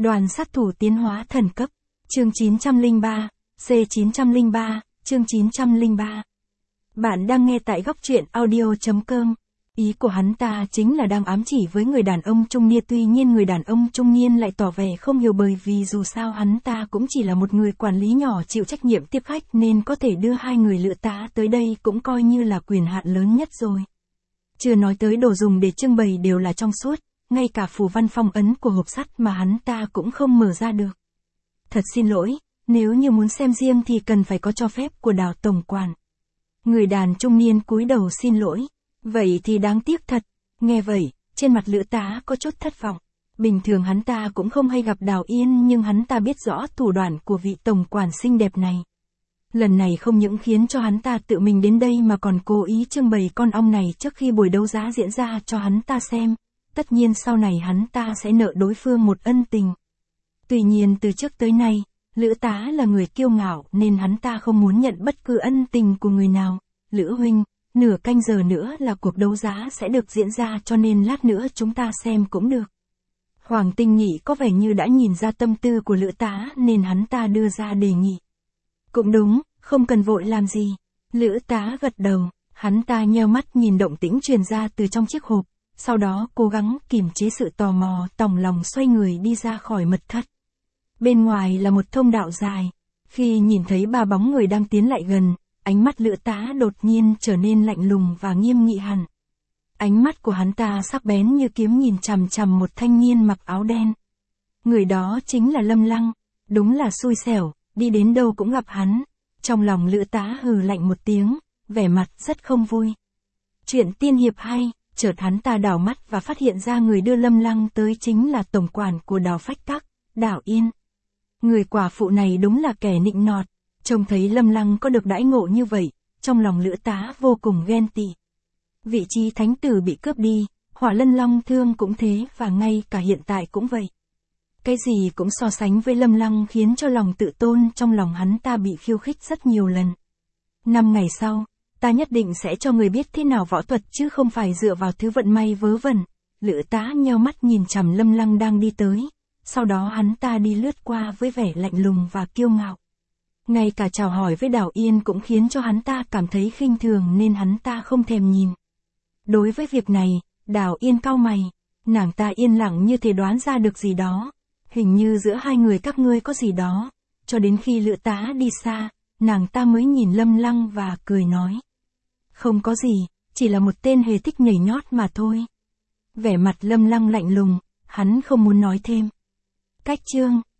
Đoàn sát thủ tiến hóa thần cấp. Chương 903, C903, chương 903. Bạn đang nghe tại góc truyện audio.com. Ý của hắn ta chính là đang ám chỉ với người đàn ông trung niên, tuy nhiên người đàn ông trung niên lại tỏ vẻ không hiểu, bởi vì dù sao hắn ta cũng chỉ là một người quản lý nhỏ chịu trách nhiệm tiếp khách, nên có thể đưa hai người lữ tá tới đây cũng coi như là quyền hạn lớn nhất rồi. Chưa nói tới đồ dùng để trưng bày đều là trong suốt, ngay cả phù văn phong ấn của hộp sắt mà hắn ta cũng không mở ra được. Thật xin lỗi, nếu như muốn xem riêng thì cần phải có cho phép của Đào tổng quản. Người đàn trung niên cúi đầu xin lỗi. Vậy thì đáng tiếc thật. Nghe vậy, trên mặt lữ tá có chút thất vọng. Bình thường hắn ta cũng không hay gặp Đào Yên, nhưng hắn ta biết rõ thủ đoạn của vị tổng quản xinh đẹp này. Lần này không những khiến cho hắn ta tự mình đến đây mà còn cố ý trưng bày con ong này trước khi buổi đấu giá diễn ra cho hắn ta xem. Tất nhiên sau này hắn ta sẽ nợ đối phương một ân tình. Tuy nhiên từ trước tới nay, lữ tá là người kiêu ngạo nên hắn ta không muốn nhận bất cứ ân tình của người nào. Lữ huynh, nửa canh giờ nữa là cuộc đấu giá sẽ được diễn ra, cho nên lát nữa chúng ta xem cũng được. Hoàng Tinh Nhị có vẻ như đã nhìn ra tâm tư của lữ tá nên hắn ta đưa ra đề nghị. Cũng đúng, không cần vội làm gì. Lữ tá gật đầu, hắn ta nheo mắt nhìn động tĩnh truyền ra từ trong chiếc hộp, sau đó cố gắng kiềm chế sự tò mò, tòng lòng xoay người đi ra khỏi mật thất. Bên ngoài là một thông đạo dài. Khi nhìn thấy ba bóng người đang tiến lại gần, ánh mắt lữ tá đột nhiên trở nên lạnh lùng và nghiêm nghị hẳn. Ánh mắt của hắn ta sắc bén như kiếm nhìn chằm chằm một thanh niên mặc áo đen. Người đó chính là Lâm Lăng. Đúng là xui xẻo, đi đến đâu cũng gặp hắn. Trong lòng lữ tá hừ lạnh một tiếng, vẻ mặt rất không vui. Chuyện tiên hiệp hay, chợt hắn ta đảo mắt và phát hiện ra người đưa Lâm Lăng tới chính là tổng quản của Đào Phách Các, Đào Yên. Người quả phụ này đúng là kẻ nịnh nọt. Trông thấy Lâm Lăng có được đãi ngộ như vậy, trong lòng lữ tá vô cùng ghen tị. Vị trí thánh tử bị cướp đi, Hỏa Lân Long Thương cũng thế, và ngay cả hiện tại cũng vậy. Cái gì cũng so sánh với Lâm Lăng khiến cho lòng tự tôn trong lòng hắn ta bị khiêu khích rất nhiều lần. 5 ngày sau, ta nhất định sẽ cho người biết thế nào võ thuật chứ không phải dựa vào thứ vận may vớ vẩn. Lữ tá nheo mắt nhìn chằm Lâm Lăng đang đi tới, sau đó hắn ta đi lướt qua với vẻ lạnh lùng và kiêu ngạo. Ngay cả chào hỏi với Đào Yên cũng khiến cho hắn ta cảm thấy khinh thường nên hắn ta không thèm nhìn. Đối với việc này, Đào Yên cau mày, nàng ta yên lặng như thể đoán ra được gì đó. Hình như giữa hai người các ngươi có gì đó. Cho đến khi lữ tá đi xa, nàng ta mới nhìn Lâm Lăng và cười nói. Không có gì, chỉ là một tên hề thích nhảy nhót mà thôi. Vẻ mặt Lâm Lăng lạnh lùng, hắn không muốn nói thêm. Cách chương